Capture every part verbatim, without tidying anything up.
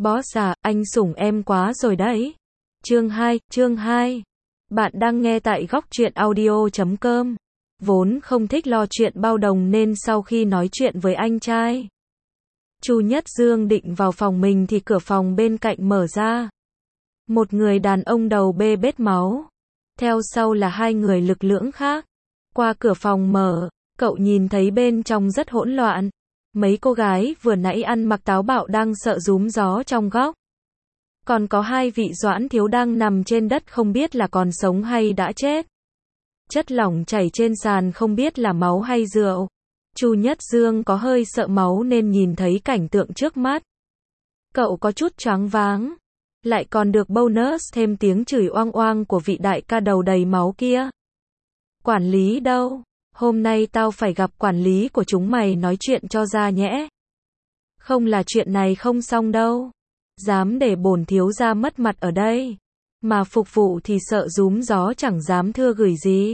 Boss à, anh sủng em quá rồi đấy. Chương hai, chương hai. Bạn đang nghe tại góc truyện audio chấm com. Vốn không thích lo chuyện bao đồng nên sau khi nói chuyện với anh trai Chu Nhất Dương định vào phòng mình thì cửa phòng bên cạnh mở ra. Một người đàn ông đầu bê bết máu. Theo sau là hai người lực lưỡng khác. Qua cửa phòng mở, cậu nhìn thấy bên trong rất hỗn loạn. Mấy cô gái vừa nãy ăn mặc táo bạo đang sợ rúm gió trong góc. Còn có hai vị doãn thiếu đang nằm trên đất không biết là còn sống hay đã chết. Chất lỏng chảy trên sàn không biết là máu hay rượu. Chu Nhất Dương có hơi sợ máu nên nhìn thấy cảnh tượng trước mắt. Cậu có chút choáng váng. Lại còn được bonus thêm tiếng chửi oang oang của vị đại ca đầu đầy máu kia. Quản lý đâu? Hôm nay tao phải gặp quản lý của chúng mày nói chuyện cho ra nhẽ. Không là chuyện này không xong đâu. Dám để bổn thiếu gia mất mặt ở đây. Mà phục vụ thì sợ rúm gió chẳng dám thưa gửi gì.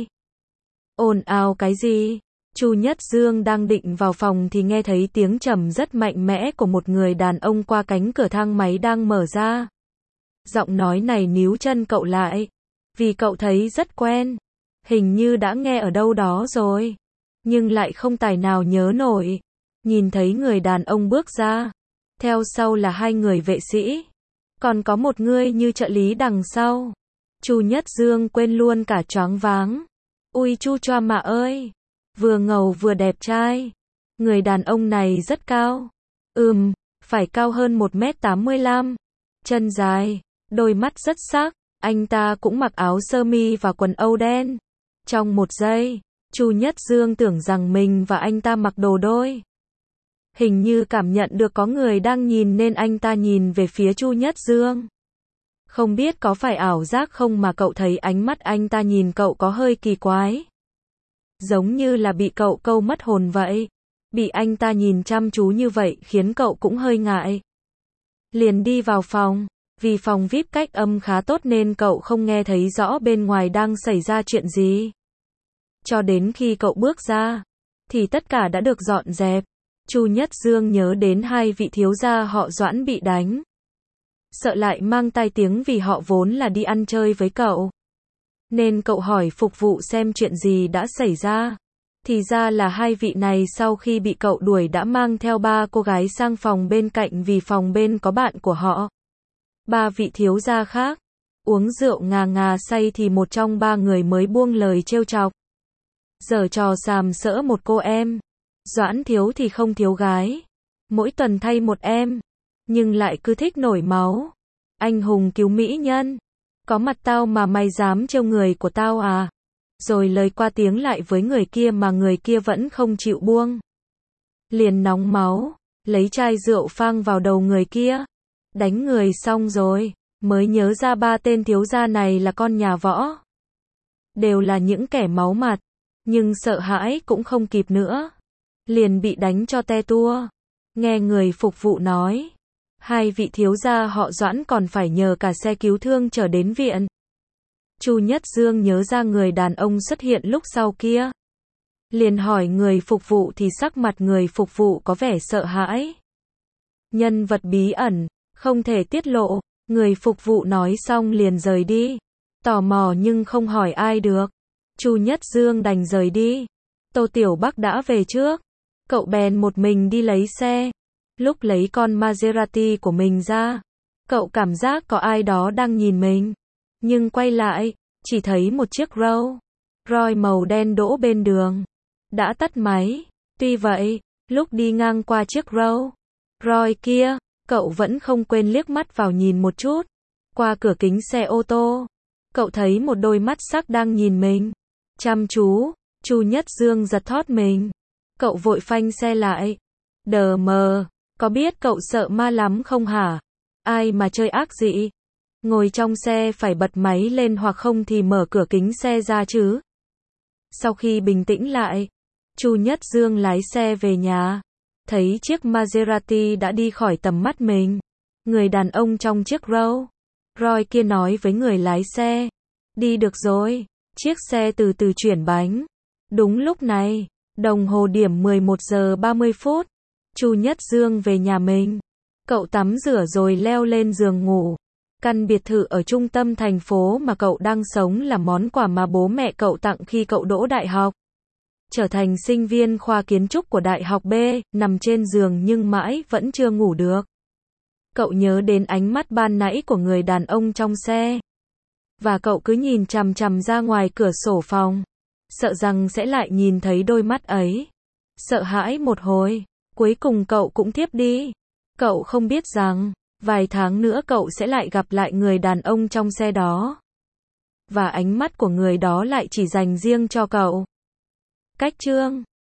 Ồn ào cái gì? Chu Nhất Dương đang định vào phòng thì nghe thấy tiếng trầm rất mạnh mẽ của một người đàn ông qua cánh cửa thang máy đang mở ra. Giọng nói này níu chân cậu lại. Vì cậu thấy rất quen. Hình như đã nghe ở đâu đó rồi. Nhưng lại không tài nào nhớ nổi. Nhìn thấy người đàn ông bước ra. Theo sau là hai người vệ sĩ. Còn có một người như trợ lý đằng sau. Chu Nhất Dương quên luôn cả choáng váng. Ui chu choa mà ơi. Vừa ngầu vừa đẹp trai. Người đàn ông này rất cao. Ừm, phải cao hơn một mét tám mươi lăm. Chân dài, đôi mắt rất sắc. Anh ta cũng mặc áo sơ mi và quần âu đen. Trong một giây, Chu Nhất Dương tưởng rằng mình và anh ta mặc đồ đôi. Hình như cảm nhận được có người đang nhìn nên anh ta nhìn về phía Chu Nhất Dương. Không biết có phải ảo giác không mà cậu thấy ánh mắt anh ta nhìn cậu có hơi kỳ quái. Giống như là bị cậu câu mất hồn vậy. Bị anh ta nhìn chăm chú như vậy khiến cậu cũng hơi ngại. Liền đi vào phòng. Vì phòng vi ai pi cách âm khá tốt nên cậu không nghe thấy rõ bên ngoài đang xảy ra chuyện gì. Cho đến khi cậu bước ra, thì tất cả đã được dọn dẹp. Chu Nhất Dương nhớ đến hai vị thiếu gia họ Doãn bị đánh. Sợ lại mang tai tiếng vì họ vốn là đi ăn chơi với cậu. Nên cậu hỏi phục vụ xem chuyện gì đã xảy ra. Thì ra là hai vị này sau khi bị cậu đuổi đã mang theo ba cô gái sang phòng bên cạnh vì phòng bên có bạn của họ. Ba vị thiếu gia khác. Uống rượu ngà ngà say thì một trong ba người mới buông lời trêu chọc. Giở trò sàm sỡ một cô em. Doãn thiếu thì không thiếu gái. Mỗi tuần thay một em. Nhưng lại cứ thích nổi máu. Anh hùng cứu mỹ nhân. Có mặt tao mà mày dám trêu người của tao à? Rồi lời qua tiếng lại với người kia mà người kia vẫn không chịu buông. Liền nóng máu. Lấy chai rượu phang vào đầu người kia. Đánh người xong rồi. Mới nhớ ra ba tên thiếu gia này là con nhà võ. Đều là những kẻ máu mặt. Nhưng sợ hãi cũng không kịp nữa. Liền bị đánh cho te tua. Nghe người phục vụ nói. Hai vị thiếu gia họ Doãn còn phải nhờ cả xe cứu thương trở đến viện. Chu Nhất Dương nhớ ra người đàn ông xuất hiện lúc sau kia. Liền hỏi người phục vụ thì sắc mặt người phục vụ có vẻ sợ hãi. Nhân vật bí ẩn, không thể tiết lộ. Người phục vụ nói xong liền rời đi. Tò mò nhưng không hỏi ai được. Chu Nhất Dương đành rời đi. Tô Tiểu Bắc đã về trước. Cậu bèn một mình đi lấy xe. Lúc lấy con Maserati của mình ra, cậu cảm giác có ai đó đang nhìn mình. Nhưng quay lại, chỉ thấy một chiếc Rolls Royce màu đen đỗ bên đường. Đã tắt máy. Tuy vậy, lúc đi ngang qua chiếc Rolls Royce kia, cậu vẫn không quên liếc mắt vào nhìn một chút. Qua cửa kính xe ô tô, cậu thấy một đôi mắt sắc đang nhìn mình. Chăm chú, Chu Nhất Dương giật thót mình. Cậu vội phanh xe lại. Đờ mờ, có biết cậu sợ ma lắm không hả? Ai mà chơi ác dị? Ngồi trong xe phải bật máy lên hoặc không thì mở cửa kính xe ra chứ. Sau khi bình tĩnh lại, Chu Nhất Dương lái xe về nhà. Thấy chiếc Maserati đã đi khỏi tầm mắt mình. Người đàn ông trong chiếc Rolls Royce kia nói với người lái xe. Đi được rồi. Chiếc xe từ từ chuyển bánh. Đúng lúc này, đồng hồ điểm mười một giờ ba mươi phút. Chu Nhất Dương về nhà mình. Cậu tắm rửa rồi leo lên giường ngủ. Căn biệt thự ở trung tâm thành phố mà cậu đang sống là món quà mà bố mẹ cậu tặng khi cậu đỗ đại học. Trở thành sinh viên khoa kiến trúc của Đại học B, nằm trên giường nhưng mãi vẫn chưa ngủ được. Cậu nhớ đến ánh mắt ban nãy của người đàn ông trong xe. Và cậu cứ nhìn chằm chằm ra ngoài cửa sổ phòng. Sợ rằng sẽ lại nhìn thấy đôi mắt ấy. Sợ hãi một hồi. Cuối cùng cậu cũng thiếp đi. Cậu không biết rằng, vài tháng nữa cậu sẽ lại gặp lại người đàn ông trong xe đó. Và ánh mắt của người đó lại chỉ dành riêng cho cậu. Cách chương